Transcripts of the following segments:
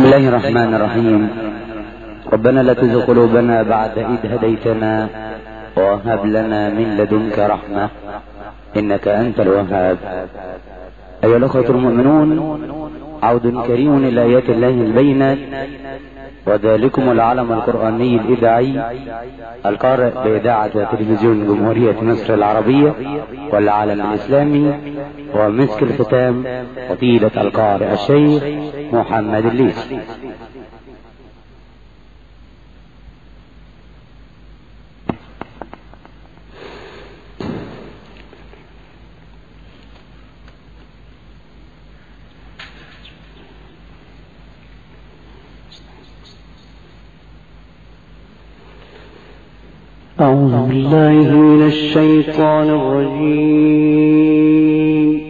الله الرحمن الرحيم. ربنا لا تزغ قلوبنا بعد إذ هديتنا وهب لنا من لدنك رحمة إنك أنت الوهاب. أيها الأخوة المؤمنون، عود كريم إلى آيات الله البينات، وذلكم العلم القرآني الإذاعي القارئ بإذاعة وتلفزيون جمهورية مصر العربية والعالم الإسلامي، ومسك الختام فضيلة القارئ الشيخ محمد الليثي. أعوذ بالله من الشيطان الرجيم.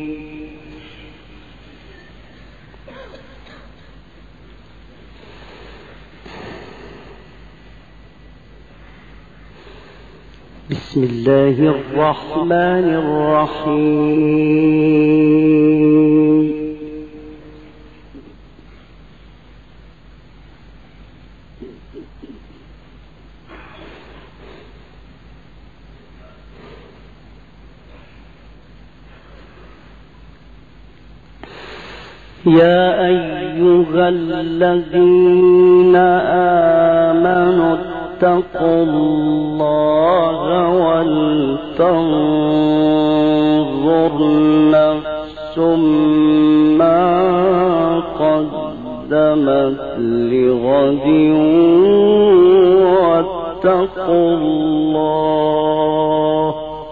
بسم الله الرحمن الرحيم. يا أيها الذين آمنوا اتقوا الله ولتنظر نفس ما قدمت لغد واتقوا الله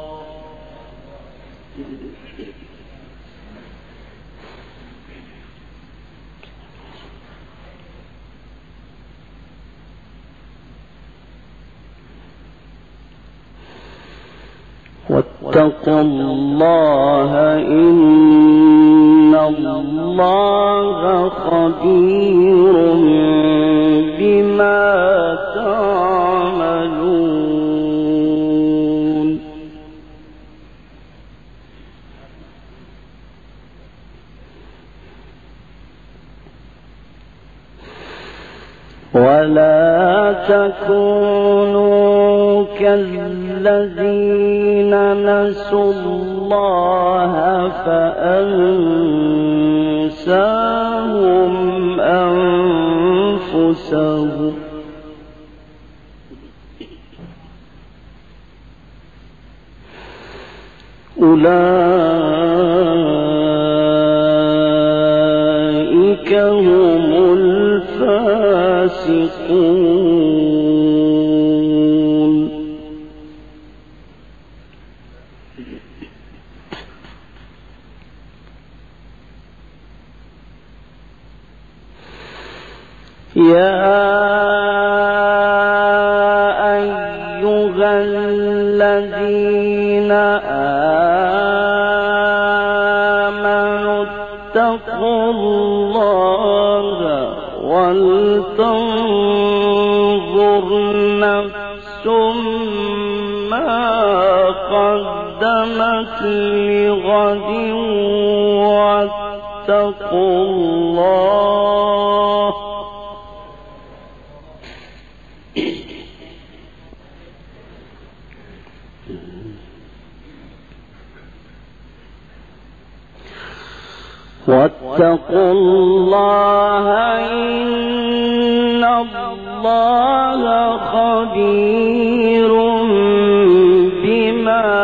إن الله خبير بما تعملون. ولا تكونوا كالذين نسوا الله فأنساهم أنفسهم أولئك هم الفاسقون. يا أيها الذين آمنوا اتقوا الله ولتنظر نفس ما قدمت لغد واتقوا الله إن الله خبير بما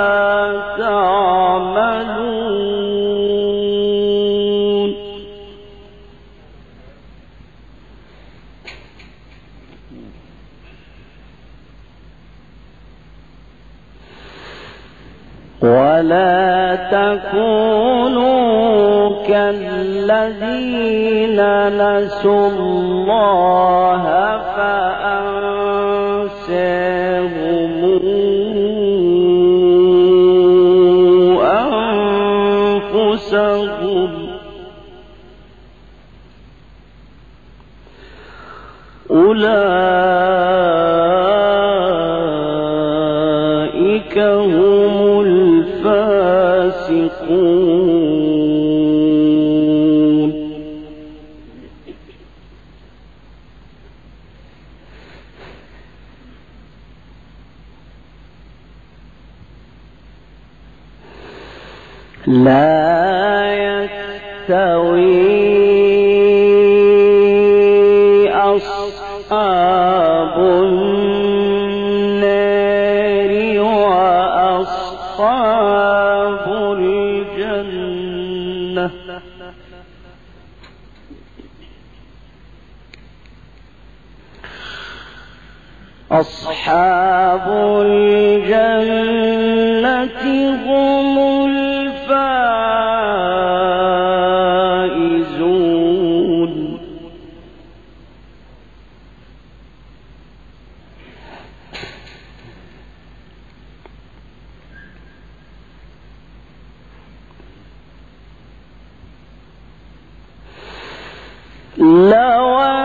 تعملون. ولا تكونوا كالذين نسوا الله فأنساهم أنفسهم أولئك هم الفاسقون. لا يستوي أصحاب النار وأصحاب الجنة أصحاب الجنة هم الفائزون لو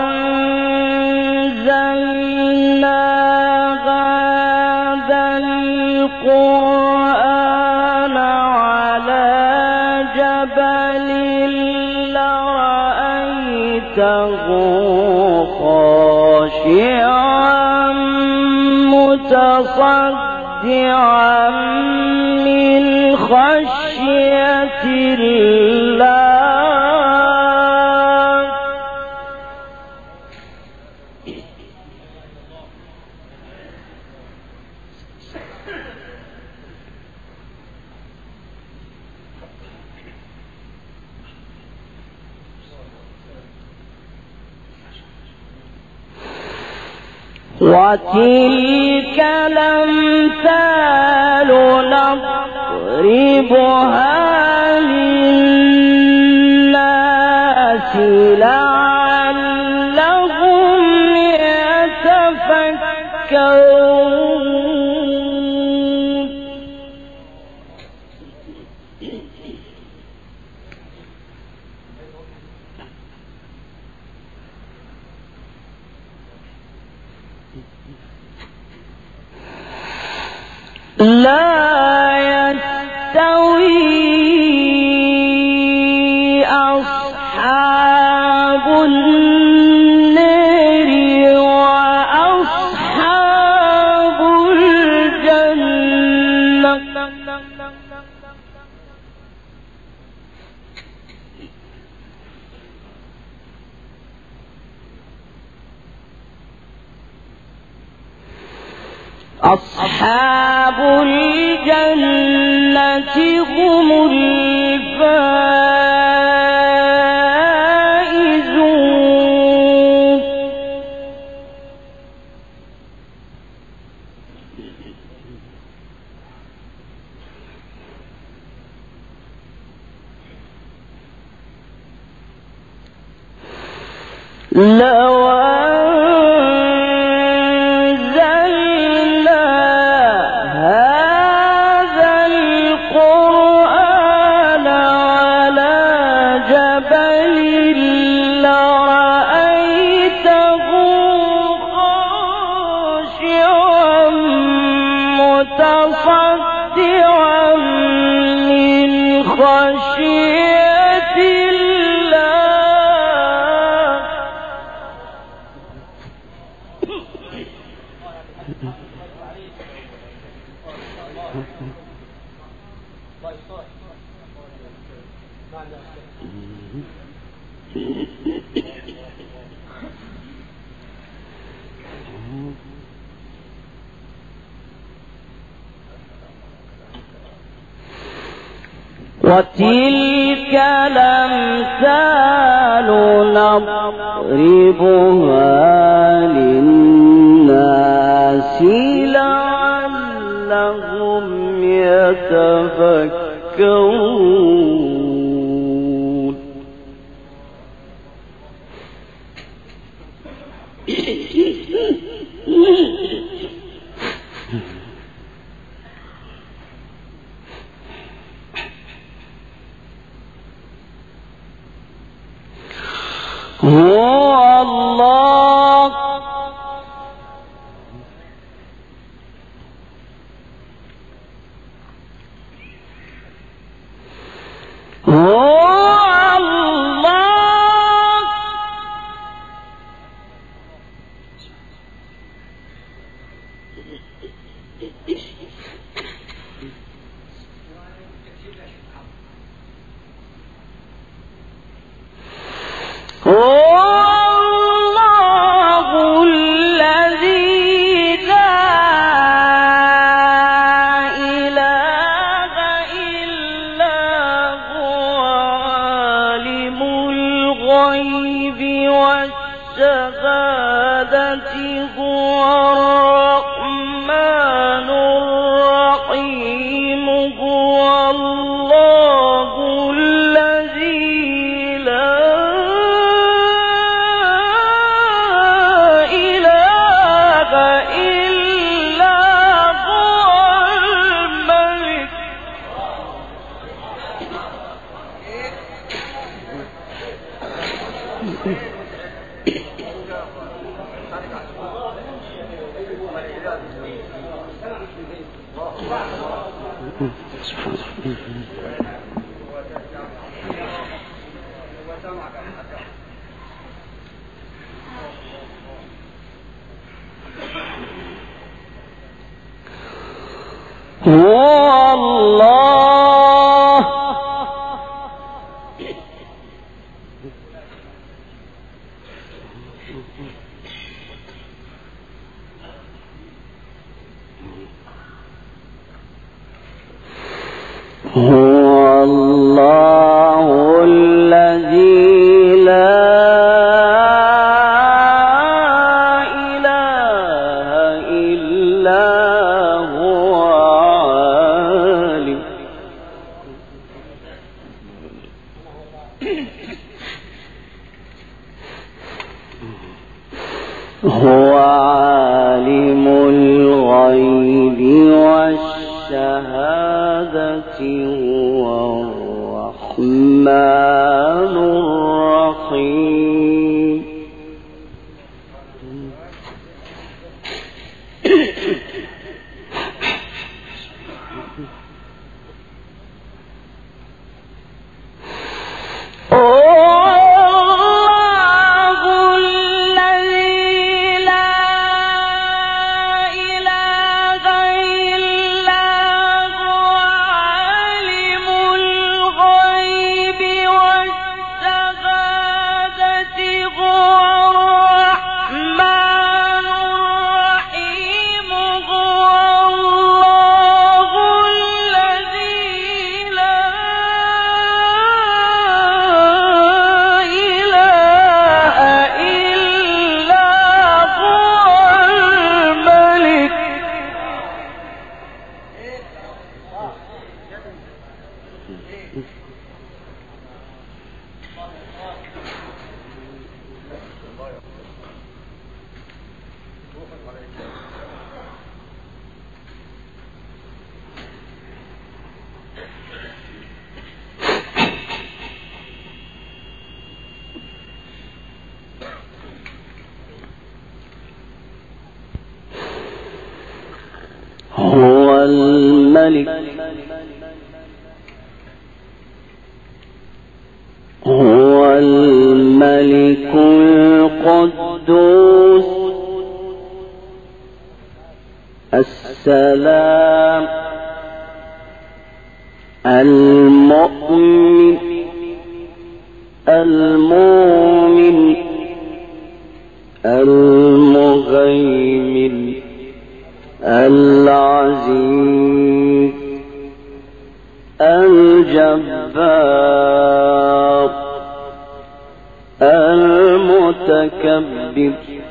أنزلنا هذا القرآن على جبل لرأيته خاشعا متصدعا من خشية الله وتلك الأمثال نضربها للناس لعلهم يتفكرون لا يستوي أصحاب النار وأصحاب الجنة أصحاب الجنة هم الفائزون لو متصدعا من خشية الله وتلك الأمثال نضربها للناس لعلهم يتفكرون هو الله هو الرحمن الرحيم هو الله الذي لا إله إلا هو الملك هو الله هو الله الذي لا إله إلا هو عالم هو عالم الغيب والشهادة هو الرحمن الرحيم هو الملك هو الملك القدوس السلام المؤمن المؤمن المهيمن العزيز الجبار المتكبر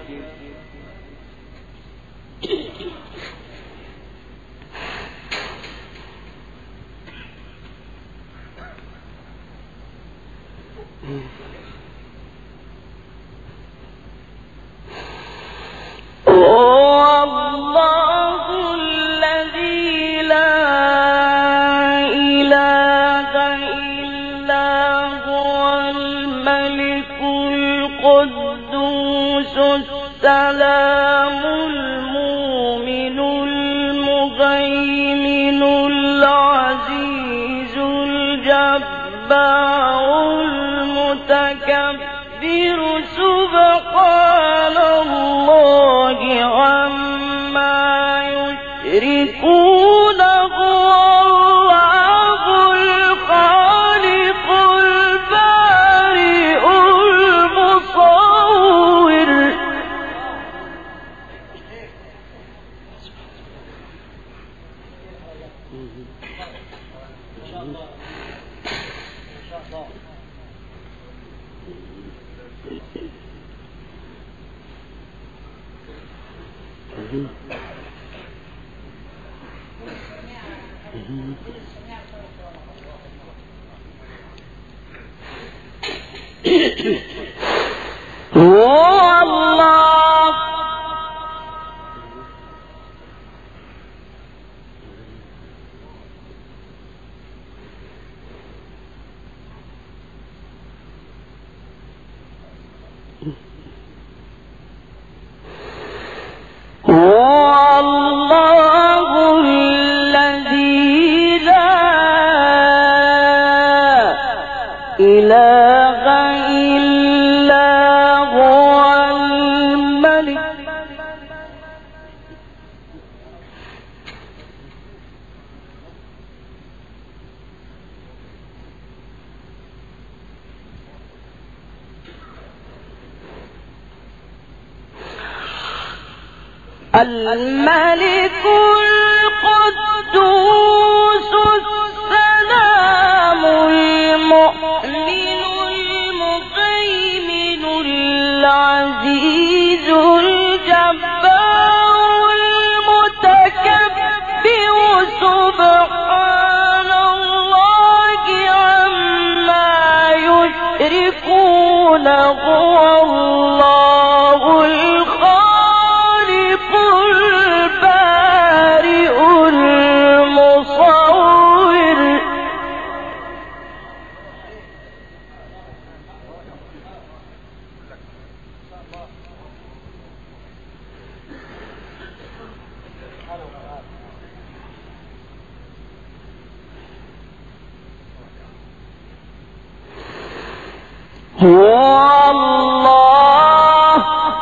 السلام المؤمن المهيمن العزيز الجبار المتكبر سبحان الله عما يشركون هو الله الخالق البارئ المصور هو الله الذي لا إله إلا هو الملك الملك القدوس السلام المؤمن المهيمن العزيز الجبار المتكبر سبحان الله عما يشركون هو الله الخالق البارئ المصور هو الله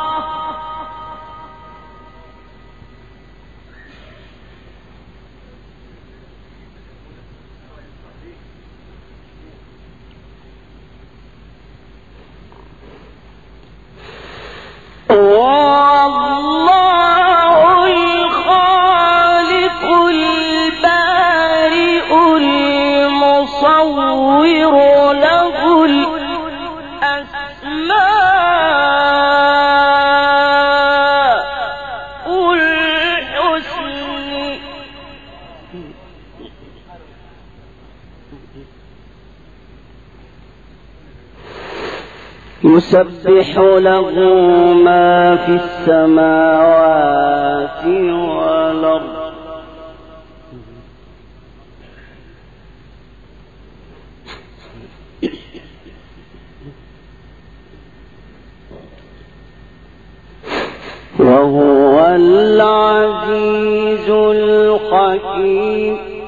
الخالق البارئ المصور له الأسماء الحسنى يسبح له ما في السماوات والأرض وهو العزيز الحكيم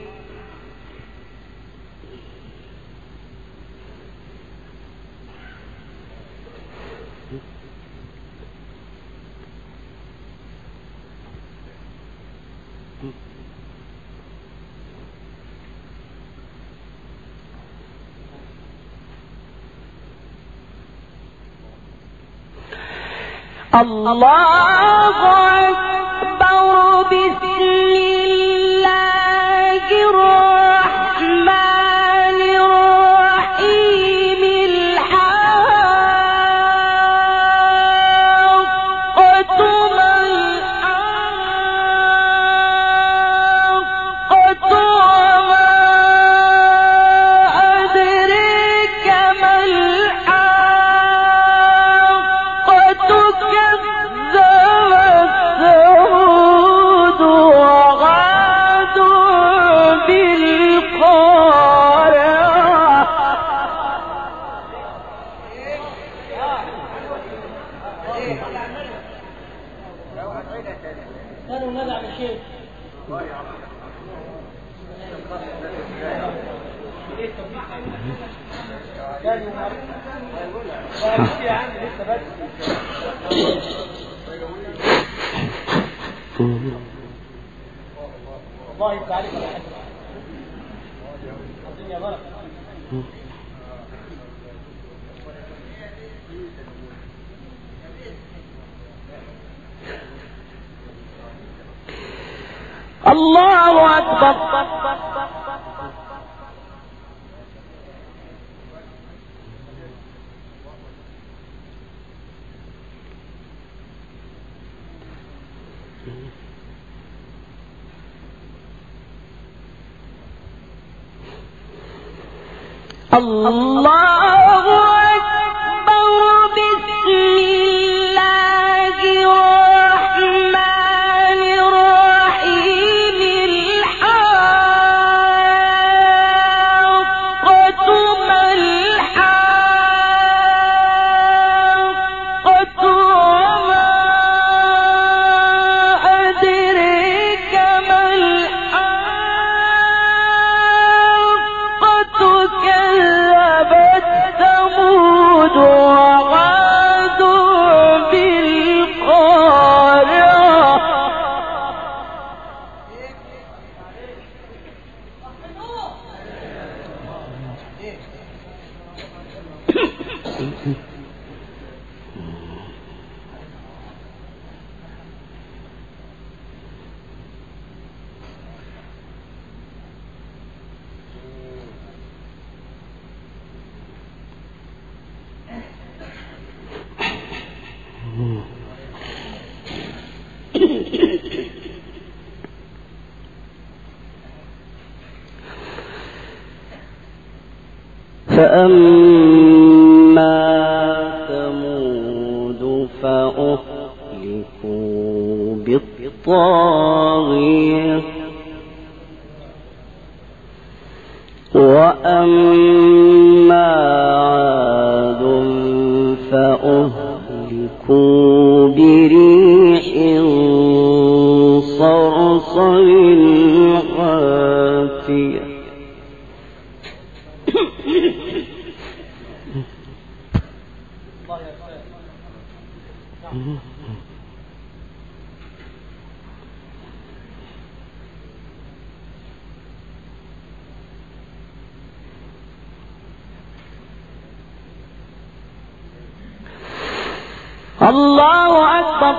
الله أكبر بسم الله الرحمن الرحيم الحاقة ما الحاقة وما أدريك ما الحاقة كذبت ثمود وعاد بالقارعة الله يبقى عليك يا حاج الدنيا بركه الله أكبر فأما ثمود فأهلكوا بالطاغية وأما عاد فأهلكوا بريح صرصر عاتية الله أكبر.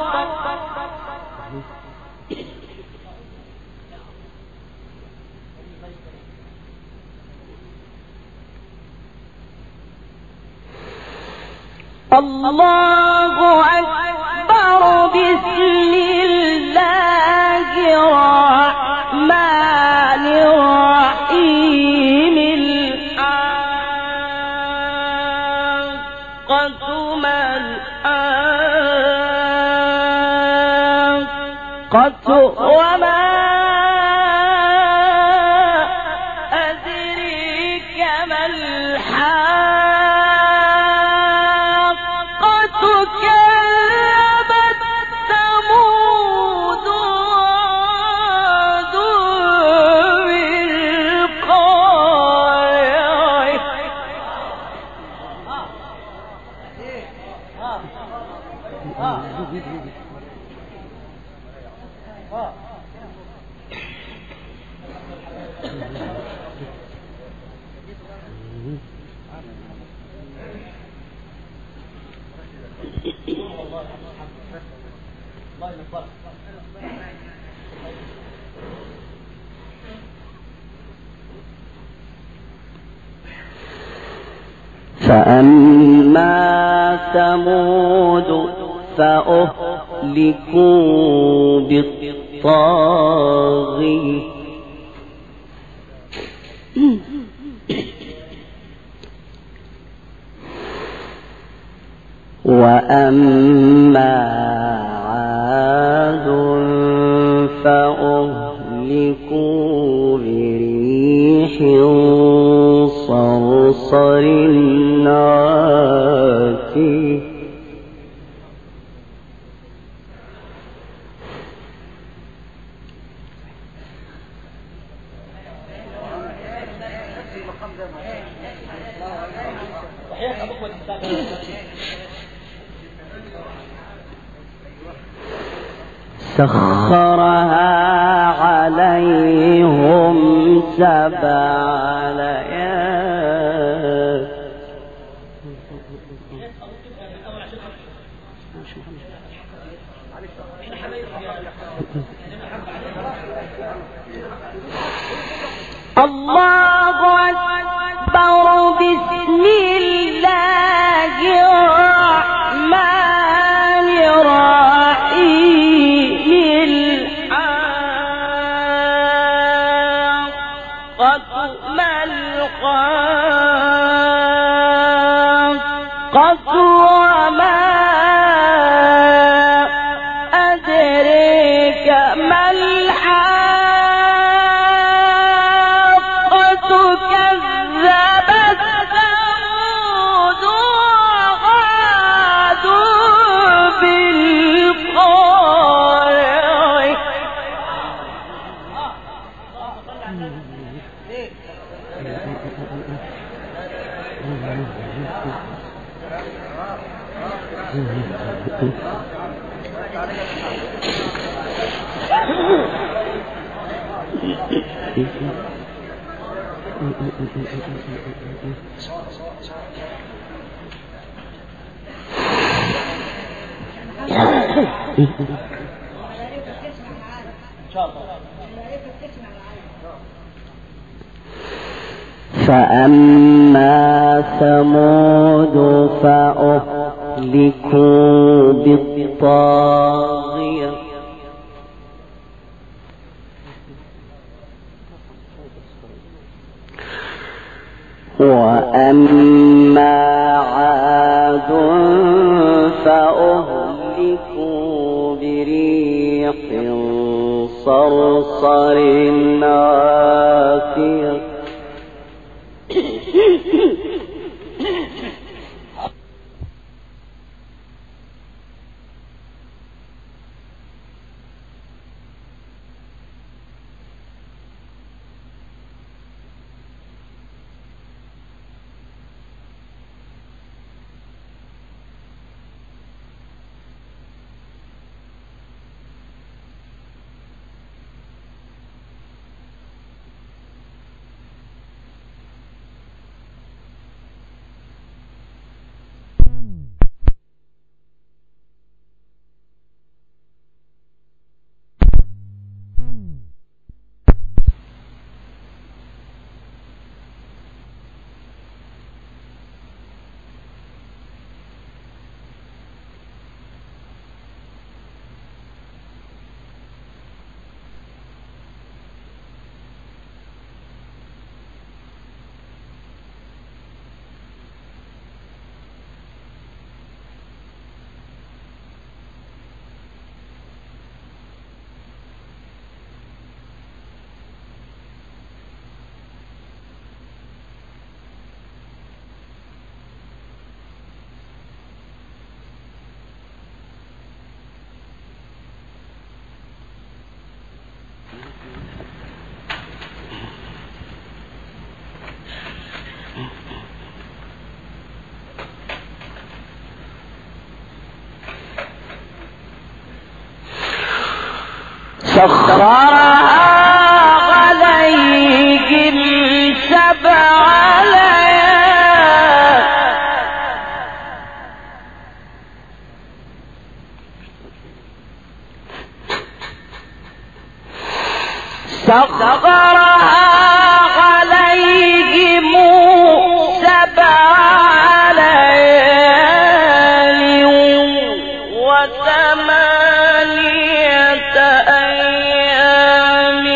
الله أكبر. بسم الله الرحمن الرحيم. الحاقة ما الحاقة وما أدريك ما الحاقة. كذبت ثمود وعاد بالقارعة. فأما ثمود فأهلكوا بالطاغية وأما عاد فأهلكوا بريح صرصر عاتية سخرها عليهم 7 ليال الله أكبر. بسم الله الرحمن الرحيم. وما أدريك ما الحاقة كذبت ثمود وعاد بالقارعة فأما ثمود فأهلكوا بالطاغية وأما عاد فأهلكوا بريح صرصر عاتية سخرها عليهم 7 ليال سخرها عليهم 7 ليال و8 أيام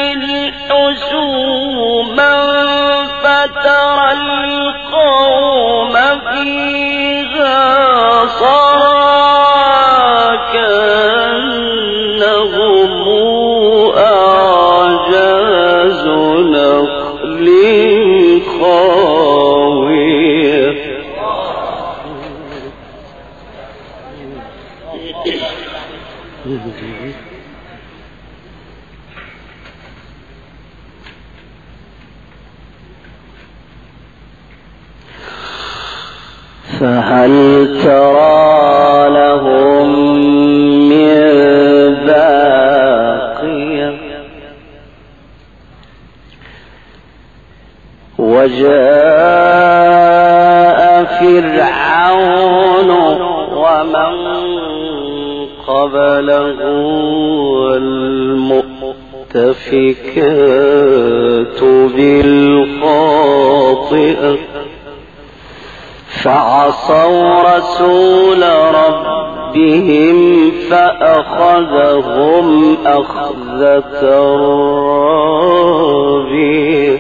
حسوما فترى القوم فيها صرعى كأنهم أعجاز نخل خاوية فهل ترى لهم من باقية وجاء فرعون ومن قبله والمؤتفكات بالخاطئة فعصوا رسول ربهم فأخذهم أخذة رابية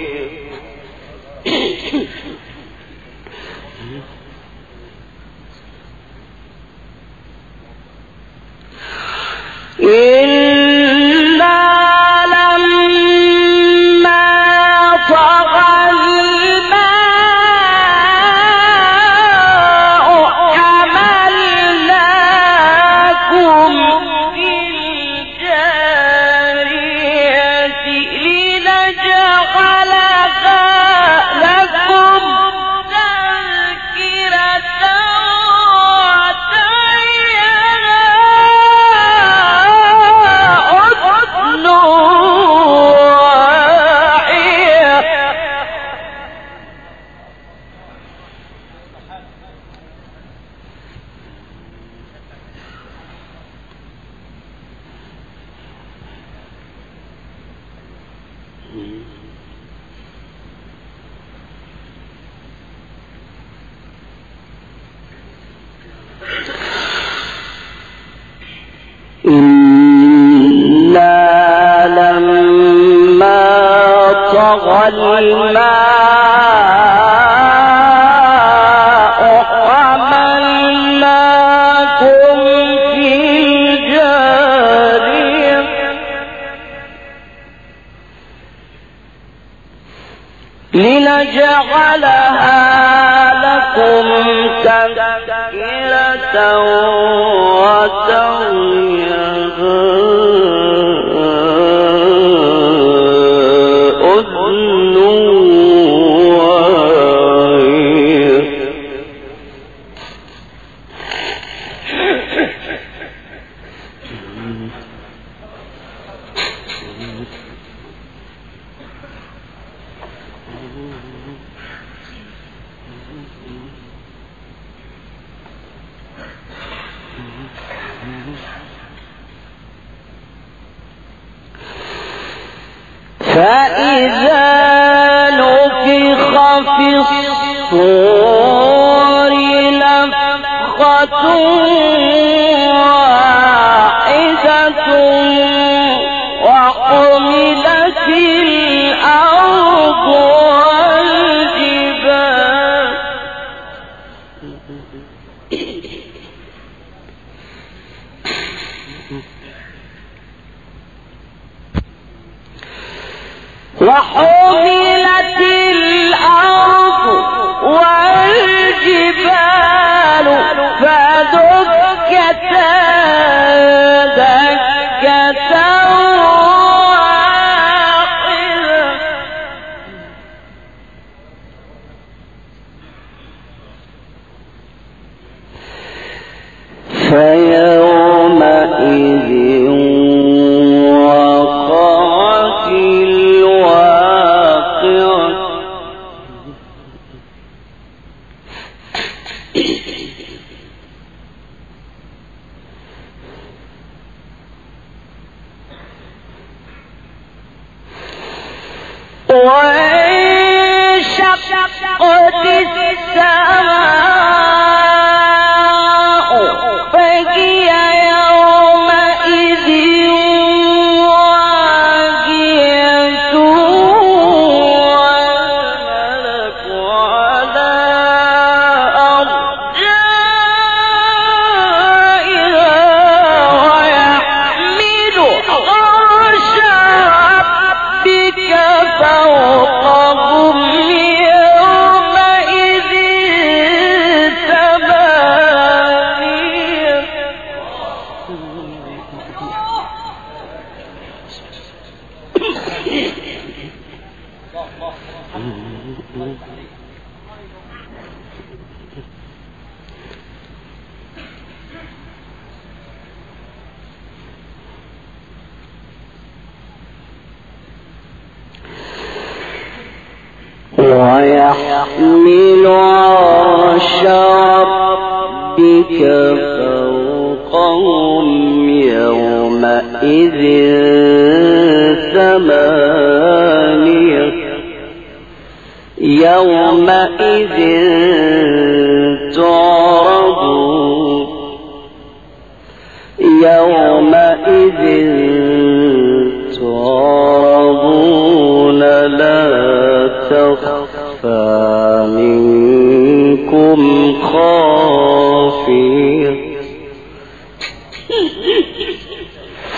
وحملت الأرض والجبال فدكتا دكة واحدة فيومئذ وقعت الواقعة وانشقت السماء فهي يومئذ واهية والملك على أرجائها ويحمل عرش ربك فوقهم يومئذ ثمانية ويحمل عرش ربك فوقهم يومئذ ثمانية يومئذ تعرضون يومئذ تعرضون لا تخفى منكم خافية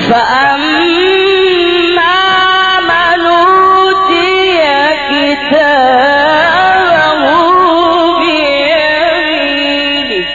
فأما من أوتي كتابه بيمينه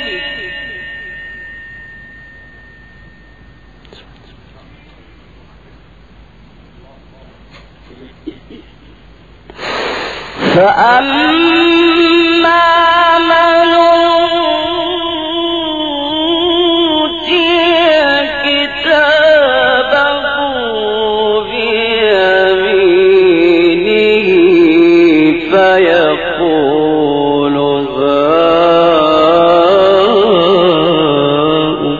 فيقول هاؤم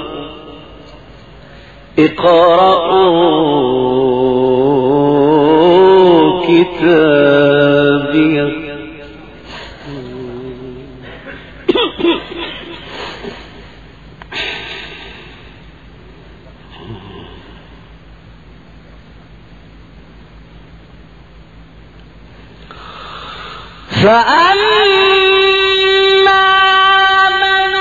اقرءوا كتابيه فأما من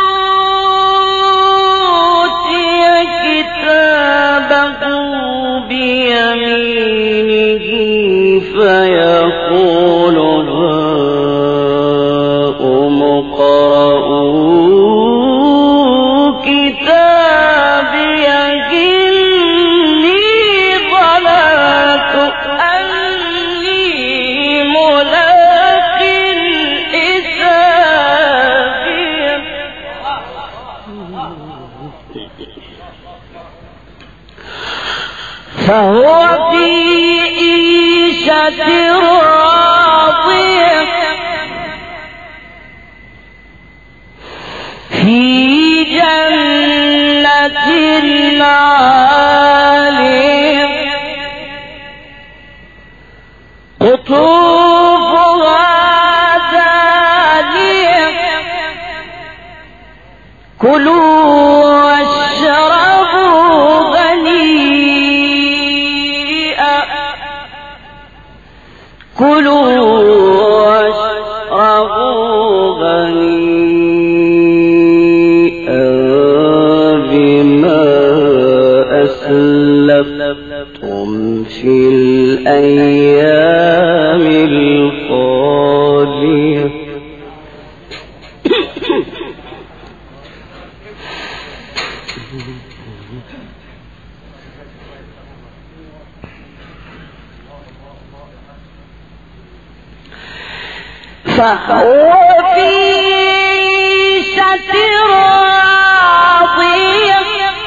أوتي كتابه بيمينه فيقول هاؤم اقرءوا كتابيه إني ظننت أني ملاق حسابيه فهو في عيشة راضية في جنة عالية قطوفها دانية كلوا واشربوا هنيئا كلوا واشربوا هنيئا بما أسلفتم في الأيام الخالية فهو في عيشة راضية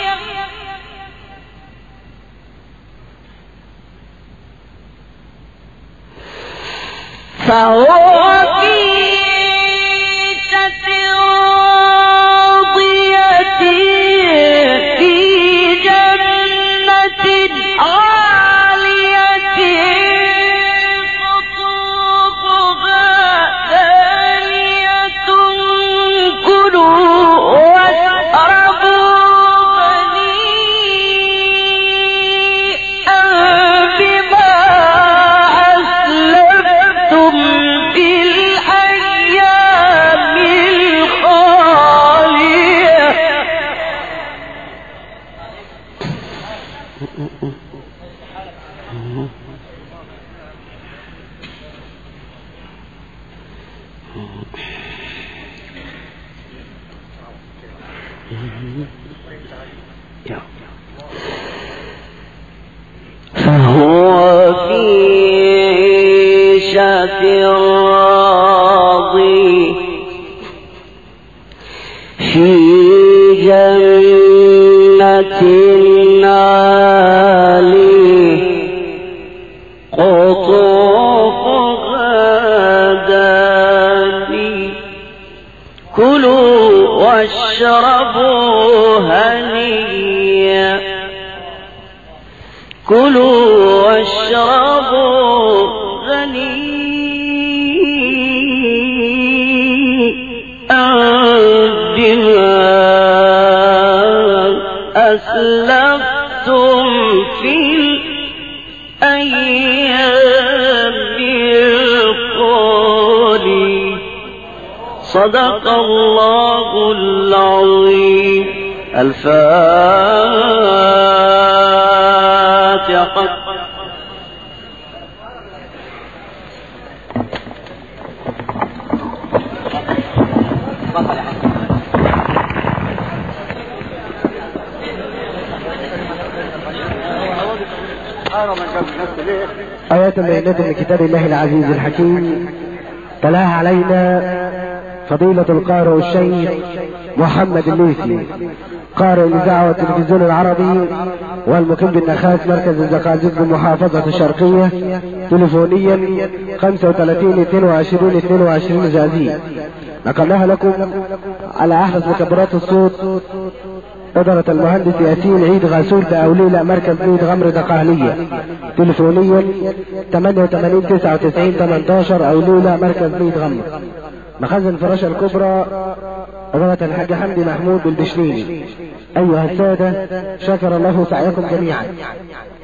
فهو في عيشة راضية في جنة عالية قطوفها دانية كلوا واشربوا هنيئا بما أسلفتم في الأيام الخالية فهو في عيشة راضية في جنة عالية قطوفها دانية كلوا واشربوا هنيئا كلوا واشربوا هنيئا بما أسلفتم في الأيام الخالية صدق الله العظيم. الفاتحة. صدقت آيات بينات من كتاب الله العزيز الحكيم تلاها علينا فضيلة القارئ الشيخ محمد الليثي، قارئ الإذاعة والتلفزيون العربي والمقيم بالنخاس مركز الزقازيق بمحافظة الشرقية، تليفونيا 35 22 22 زازي. نقلناها لكم على أحدث مكبرات الصوت إدارة المهندس ياسين عيد غاسول بأوليلة مركز بيت غمر دقهلية، تليفونيا 88 99 18 أوليلة مركز بيت غمر. مخازن فراشة الكبرى إدارة الحاج حمدي محمود البشنيني. أيها السادة، شكر الله سعيكم جميعا.